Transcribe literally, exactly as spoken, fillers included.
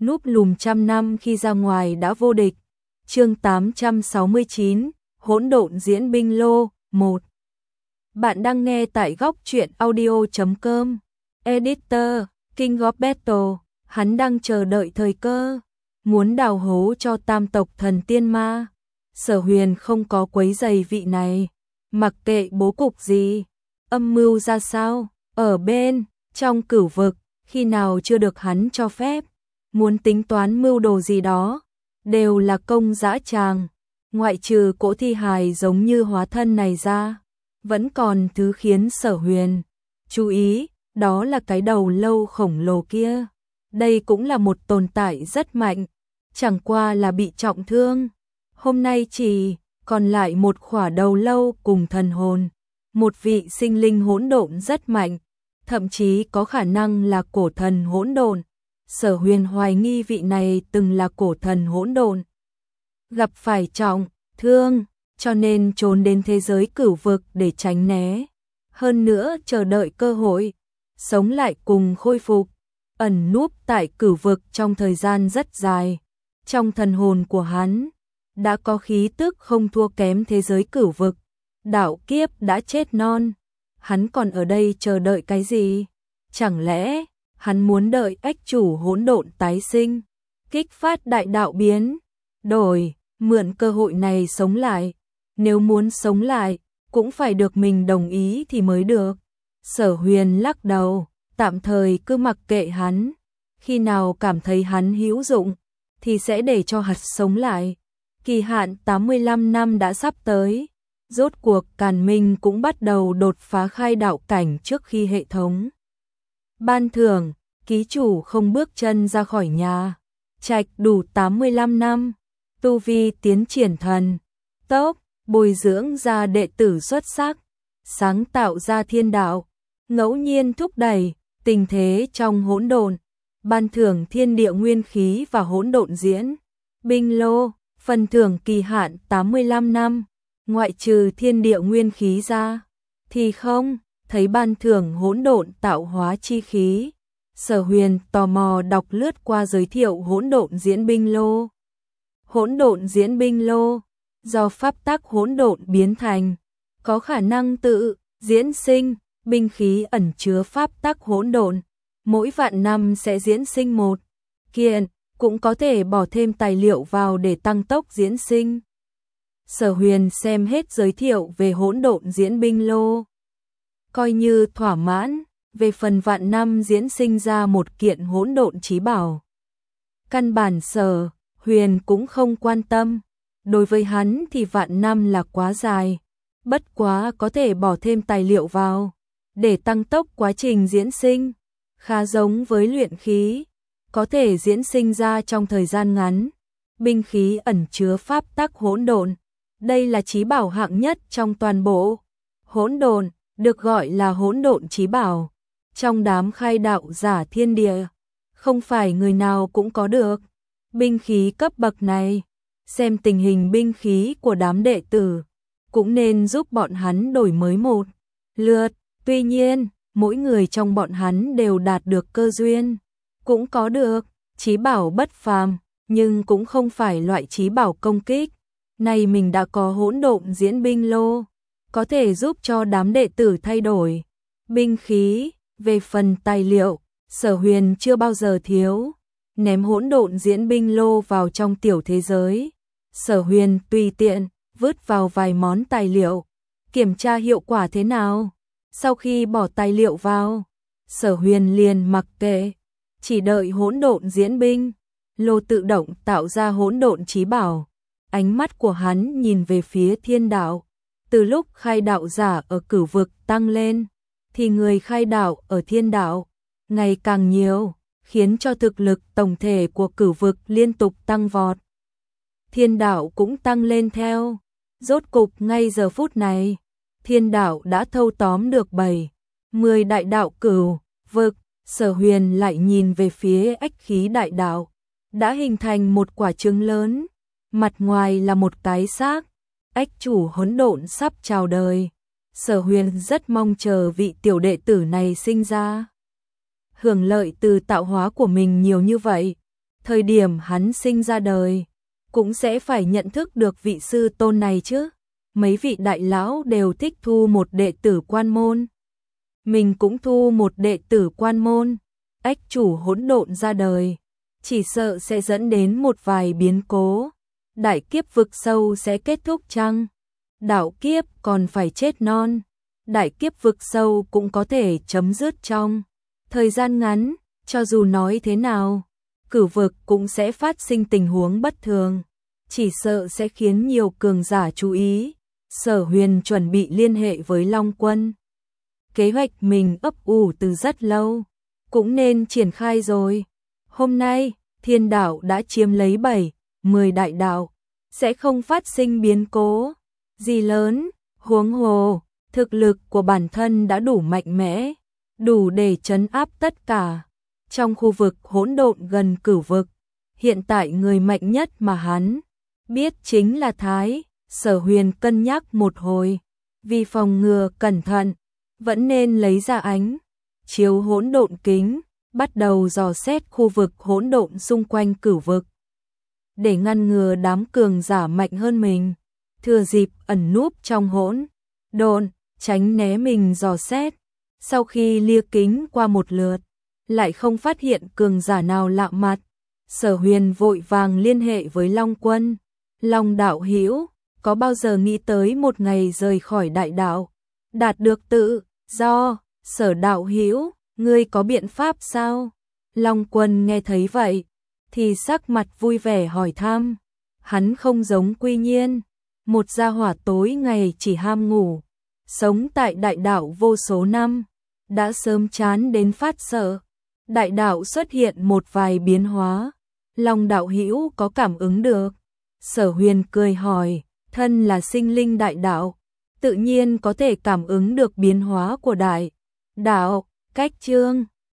núp lùm trăm năm khi ra ngoài đã vô địch. Chương tám trăm sáu mươi chín, Hỗn độn diễn binh lô, một. Bạn đang nghe tại góc truyện audio chấm com. Editor, King of Battle, hắn đang chờ đợi thời cơ, muốn đào hố cho tam tộc thần tiên ma. Sở Huyền không có quấy giày vị này, mặc kệ bố cục gì, âm mưu ra sao, ở bên, trong cửu vực, khi nào chưa được hắn cho phép, muốn tính toán mưu đồ gì đó, đều là công dã tràng, ngoại trừ cỗ thi hài giống như hóa thân này ra, vẫn còn thứ khiến Sở Huyền chú ý, đó là cái đầu lâu khổng lồ kia. Đây cũng là một tồn tại rất mạnh, chẳng qua là bị trọng thương. Hôm nay chỉ còn lại một khỏa đầu lâu cùng thần hồn, một vị sinh linh hỗn độn rất mạnh, thậm chí có khả năng là cổ thần hỗn độn. Sở Huyền hoài nghi vị này từng là cổ thần hỗn độn, gặp phải trọng thương, cho nên trốn đến thế giới cửu vực để tránh né, hơn nữa chờ đợi cơ hội sống lại cùng khôi phục, ẩn núp tại cửu vực trong thời gian rất dài. Trong thần hồn của hắn đã có khí tức không thua kém thế giới cửu vực. Đạo kiếp đã chết non, hắn còn ở đây chờ đợi cái gì? Chẳng lẽ hắn muốn đợi ách chủ hỗn độn tái sinh, kích phát đại đạo biến đổi, mượn cơ hội này sống lại? Nếu muốn sống lại, cũng phải được mình đồng ý thì mới được. Sở Huyền lắc đầu, tạm thời cứ mặc kệ hắn, khi nào cảm thấy hắn hữu dụng thì sẽ để cho hắn sống lại. Kỳ hạn tám mươi lăm năm đã sắp tới, rốt cuộc Càn Minh cũng bắt đầu đột phá khai đạo cảnh trước khi hệ thống ban thưởng, ký chủ không bước chân ra khỏi nhà, trạch đủ tám mươi lăm năm, tu vi tiến triển thần tốc, bồi dưỡng ra đệ tử xuất sắc, sáng tạo ra thiên đạo, ngẫu nhiên thúc đẩy tình thế trong hỗn độn, ban thưởng thiên địa nguyên khí và hỗn độn diễn binh lô, phần thưởng kỳ hạn tám mươi lăm năm, ngoại trừ thiên địa nguyên khí ra thì không thấy ban thưởng hỗn độn tạo hóa chi khí. Sở Huyền tò mò đọc lướt qua giới thiệu hỗn độn diễn binh lô. Hỗn độn diễn binh lô do pháp tắc hỗn độn biến thành, có khả năng tự diễn sinh, binh khí ẩn chứa pháp tắc hỗn độn, mỗi vạn năm sẽ diễn sinh một kiện, cũng có thể bỏ thêm tài liệu vào để tăng tốc diễn sinh. Sở Huyền xem hết giới thiệu về hỗn độn diễn binh lô, coi như thỏa mãn. Về phần vạn năm diễn sinh ra một kiện hỗn độn chí bảo, căn bản Sở Huyền cũng không quan tâm. Đối với hắn thì vạn năm là quá dài, bất quá có thể bỏ thêm tài liệu vào để tăng tốc quá trình diễn sinh, khá giống với luyện khí, có thể diễn sinh ra trong thời gian ngắn. Binh khí ẩn chứa pháp tắc hỗn độn, đây là chí bảo hạng nhất trong toàn bộ hỗn độn, được gọi là hỗn độn chí bảo. Trong đám khai đạo giả thiên địa, không phải người nào cũng có được binh khí cấp bậc này. Xem tình hình binh khí của đám đệ tử, cũng nên giúp bọn hắn đổi mới một lượt. Tuy nhiên, mỗi người trong bọn hắn đều đạt được cơ duyên, cũng có được chí bảo bất phàm, nhưng cũng không phải loại chí bảo công kích. Này mình đã có hỗn độn diễn binh lô, có thể giúp cho đám đệ tử thay đổi binh khí. Về phần tài liệu, Sở Huyền chưa bao giờ thiếu, ném hỗn độn diễn binh lô vào trong tiểu thế giới. Sở Huyền tùy tiện vứt vào vài món tài liệu, kiểm tra hiệu quả thế nào. Sau khi bỏ tài liệu vào, Sở Huyền liền mặc kệ, chỉ đợi hỗn độn diễn binh lô tự động tạo ra hỗn độn chí bảo. Ánh mắt của hắn nhìn về phía thiên đạo. Từ lúc khai đạo giả ở cửu vực tăng lên, thì người khai đạo ở thiên đạo ngày càng nhiều, khiến cho thực lực tổng thể của cửu vực liên tục tăng vọt. Thiên đạo cũng tăng lên theo. Rốt cục ngay giờ phút này, thiên đạo đã thâu tóm được bảy, mười đại đạo cửu vực. Sở Huyền lại nhìn về phía ách khí đại đạo, đã hình thành một quả trứng lớn, mặt ngoài là một cái xác, ách chủ hỗn độn sắp chào đời. Sở Huyền rất mong chờ vị tiểu đệ tử này sinh ra, hưởng lợi từ tạo hóa của mình nhiều như vậy. thời điểm hắn sinh ra đời, cũng sẽ phải nhận thức được vị sư tôn này chứ. Mấy vị đại lão đều thích thu một đệ tử quan môn. Mình cũng thu một đệ tử quan môn. Ách chủ hỗn độn ra đời, chỉ sợ sẽ dẫn đến một vài biến cố. Đại kiếp vực sâu sẽ kết thúc chăng? Đạo kiếp còn phải chết non. Đại kiếp vực sâu cũng có thể chấm dứt trong thời gian ngắn, cho dù nói thế nào, cửu vực cũng sẽ phát sinh tình huống bất thường, chỉ sợ sẽ khiến nhiều cường giả chú ý. Sở Huyền chuẩn bị liên hệ với Long Quân. Kế hoạch mình ấp ủ từ rất lâu, cũng nên triển khai rồi. Hôm nay, thiên đạo đã chiếm lấy bảy, mười đại đạo, sẽ không phát sinh biến cố gì lớn, huống hồ, thực lực của bản thân đã đủ mạnh mẽ, đủ để trấn áp tất cả. Trong khu vực hỗn độn gần cửu vực, hiện tại người mạnh nhất mà hắn biết chính là Thái. Sở Huyền cân nhắc một hồi, vì phòng ngừa cẩn thận, vẫn nên lấy ra ánh chiếu hỗn độn kính, bắt đầu dò xét khu vực hỗn độn xung quanh cửu vực, để ngăn ngừa đám cường giả mạnh hơn mình, thừa dịp ẩn núp trong hỗn độn, tránh né mình dò xét. Sau khi lia kính qua một lượt, lại không phát hiện cường giả nào lạ mặt, Sở Huyền vội vàng liên hệ với Long Quân. Long đạo hữu, có bao giờ nghĩ tới một ngày rời khỏi đại đạo, đạt được tự do? Sở đạo hữu, ngươi có biện pháp sao? Long Quân nghe thấy vậy, thì sắc mặt vui vẻ hỏi thăm. Hắn không giống Quy Nhiên, một gia hỏa tối ngày chỉ ham ngủ, sống tại đại đạo vô số năm, đã sớm chán đến phát sợ. Đại đạo xuất hiện một vài biến hóa, Long đạo hữu có cảm ứng được? Sở Huyền cười hỏi, thân là sinh linh đại đạo, tự nhiên có thể cảm ứng được biến hóa của đại đạo. Cách chương